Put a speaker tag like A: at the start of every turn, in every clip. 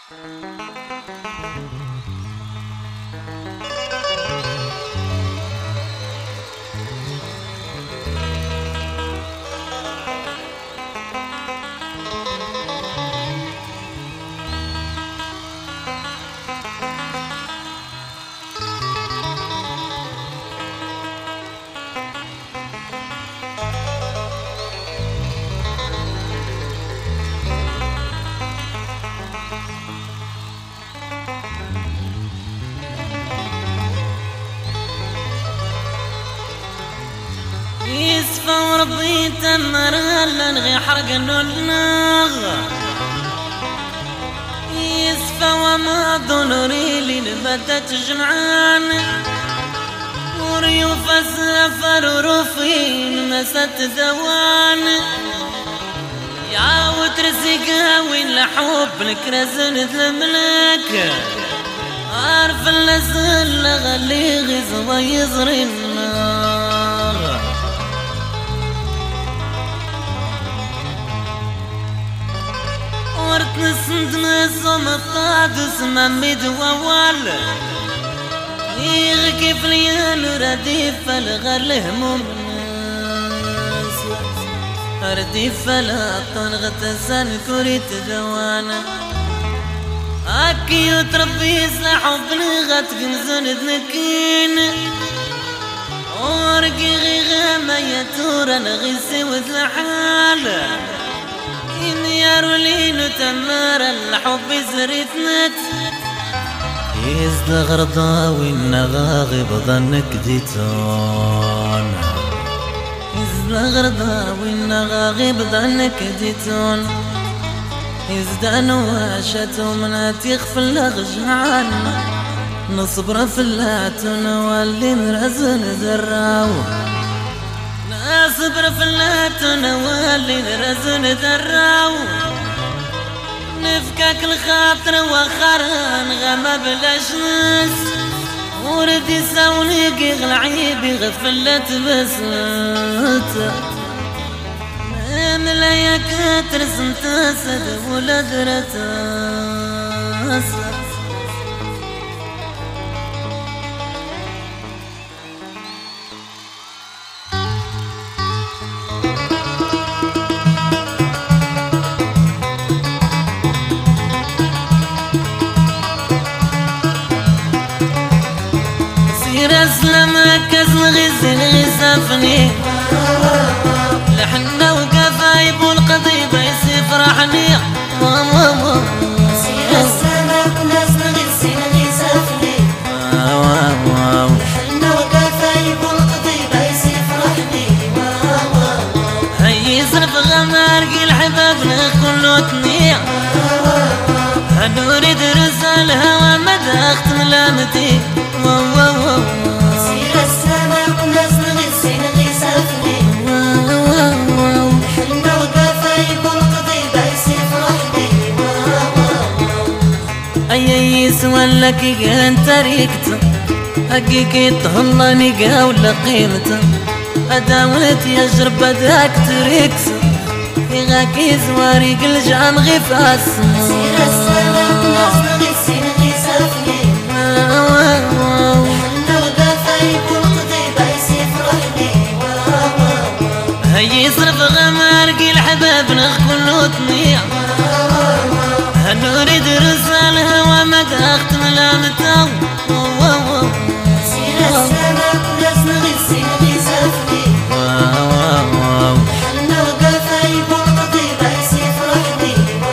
A: يسفى وربي تمر لنغي حرق الناغ يسفى وما ضنري لنبتت جمعان وريوف السفر ورفين مست ذوان يعاود رزقها وين لحب نكرزن الملك عارف اللسل غلي غزوة يزري النار ورت نسند نسوم الطادس ممد ووال يغكف ليان رديف الغل هموم رديف الأطن غتسان كوريت جوانا أكي وتربي سحب غتقمزن ذنكين ورقي غيغا يتورا نغيسي وذلحال إن يارولين تمار الحب زريتنت يزد غرضا والنغاغب ظنك ديتون يزد غرضا والنغاغب ظنك ديتون يزد نواشة ومنات يخفل لغجعان نصبر في اللاتون واللي نرزن دراو نصبر في اللاتون واللي نرزن دراو نفكك الخاطر وخران غما بلاش ناس ورد يساوني قيغ العيب يغفلت بسات ملايا كاتر سنتاسد ولا درتاس أسلمك أزلغزن غزافني لحنا وقفايب والقضيبة يسفرحني
B: سير السماك نزلغزن غزافني لحنا وقفايب والقضيبة يسفرحني
A: هي يصرف غمارقي الحبابنا كله تنيع هنوري درس الهوى مدى اختم لامتي
B: سير السماك نزلغزن غزافني لحنا وقفايب والقضيبة يسفرحني
A: أي يسولك انت ريكت حقيقي تهلني قاول قيمته أداولت يجرب بداك تريكس يغاكي زواريق الجام غفاس
B: سير السماك نزلغزن غزافني لحنا وقفايب والقضيبة يسفرحني
A: هي يصرف غمارقي الحباب نخ كله تنيع هنوري درس الهوى مدى اختم لامته
B: سير السماك نزلغزن غزافني لحنا وقفايب والقضيبة يسفرحني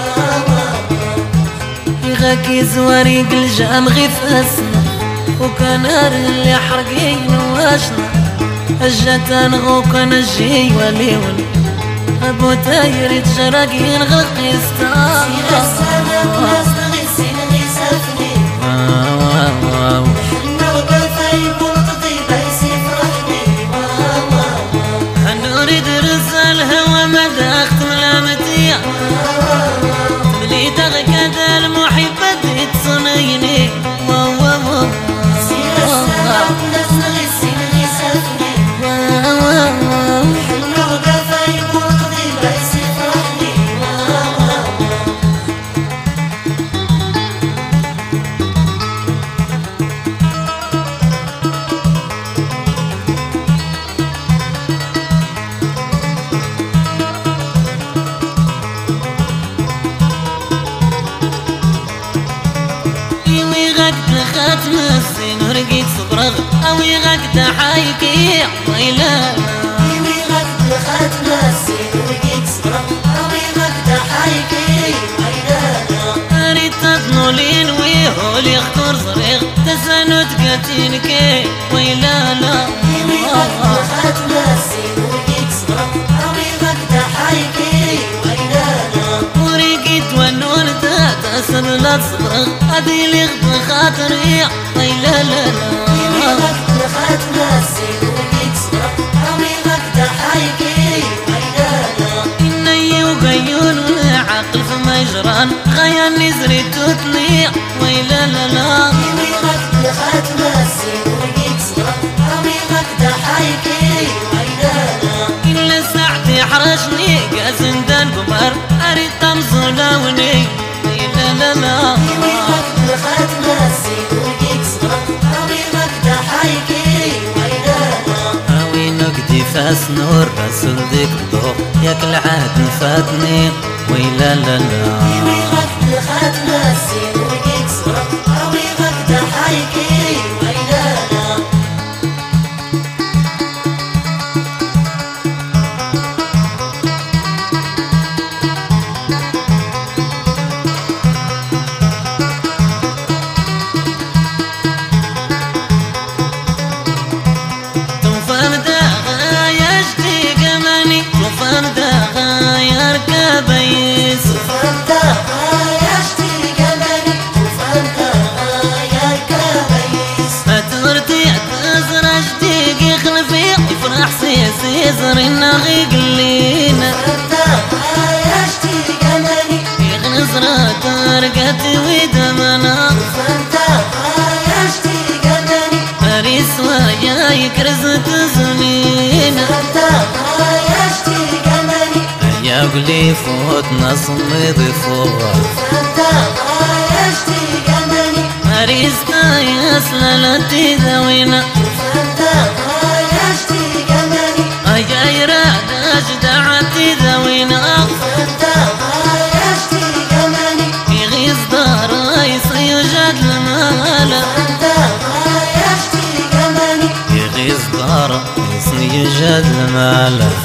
A: يغاكي زواريق الجام غفاسنا وكنار اللي حرقين واشنا الجتان غوكا نجي ولي ولي ابو تاير يتجرقين غلق يستار
B: سير السماك نزلغزن غزافني لحنا وقفايب والقضيبة يسفرحني
A: هنوري درس الهوى مدى اختم لامتي تملي تغكد المحبة تصنيني
B: سير السماك نزلغزن غزافني لحنا وقفايب والقضيبة يسفرحني
A: خاتم السين ورقيت صبرغ أوي غاك حايكي ويلا
B: يمي غد خاتم السين ورقيت صبرغ أوي غد حايكي ويلا
A: أريد تضنولين ويهولي اختار صريغ تسانو تقاتينكي ويلا لا
B: يمي غد خاتم السين ورقيت صبرغ أوي غد حايكي ويلا
A: ورقيت ونون تاسر لا تصبرغ هذي اللي غض خاطري ويلا لا
B: يمي غد خاتم السين ورقيت صبرغ أوي غد حايكي ويلا
A: إني وقيون عقل فما يجران غايا نزري تطليع ويلا لا لا
B: يمي غد خاتم السين ورقيت صبرغ أوي غد حايكي ويلا
A: إلا ساعتي حرشني قاسم دان قمر أريد تمزو لوني ويلا لا لا
B: يمي غد خاتم السين ورقيت صبرغ أوي غد حايكي ويلا
A: هاوي نقدي فاس نور رسول ذيك الضوء ياك العهد فاتني ويلا لا لا
B: يمي غد خاتم السين ورقيت صبرغ أوي غد حايكي ويلا
A: طوفان داغا يشتي قماني طوفان داغا يركب يس
B: فانتا يشتي قمري وفانتا يركب يس
A: فتورتي اعتذر اشتيق يخلفي يفرح سيزر النغي قلينا
B: فانتا يشتي قمري
A: يغنزرة ترقتي ودمنا
B: فانتا يشتي قمري
A: فريس ويا يكرز تزنينا
B: فانتا يشتي قمري
A: يا قلي فوت نصمد فوت
B: فانتا يشتي قمري
A: فريس يا سلالتي ذوينا
B: فانتا يشتي قمري
A: أجاي راد أجدعتي ذوينا
B: فانتا يشتي قمري
A: يغيظ داراي سيوجد المال
B: فانتا يشتي قمري
A: يغيظ داراي سيوجد المال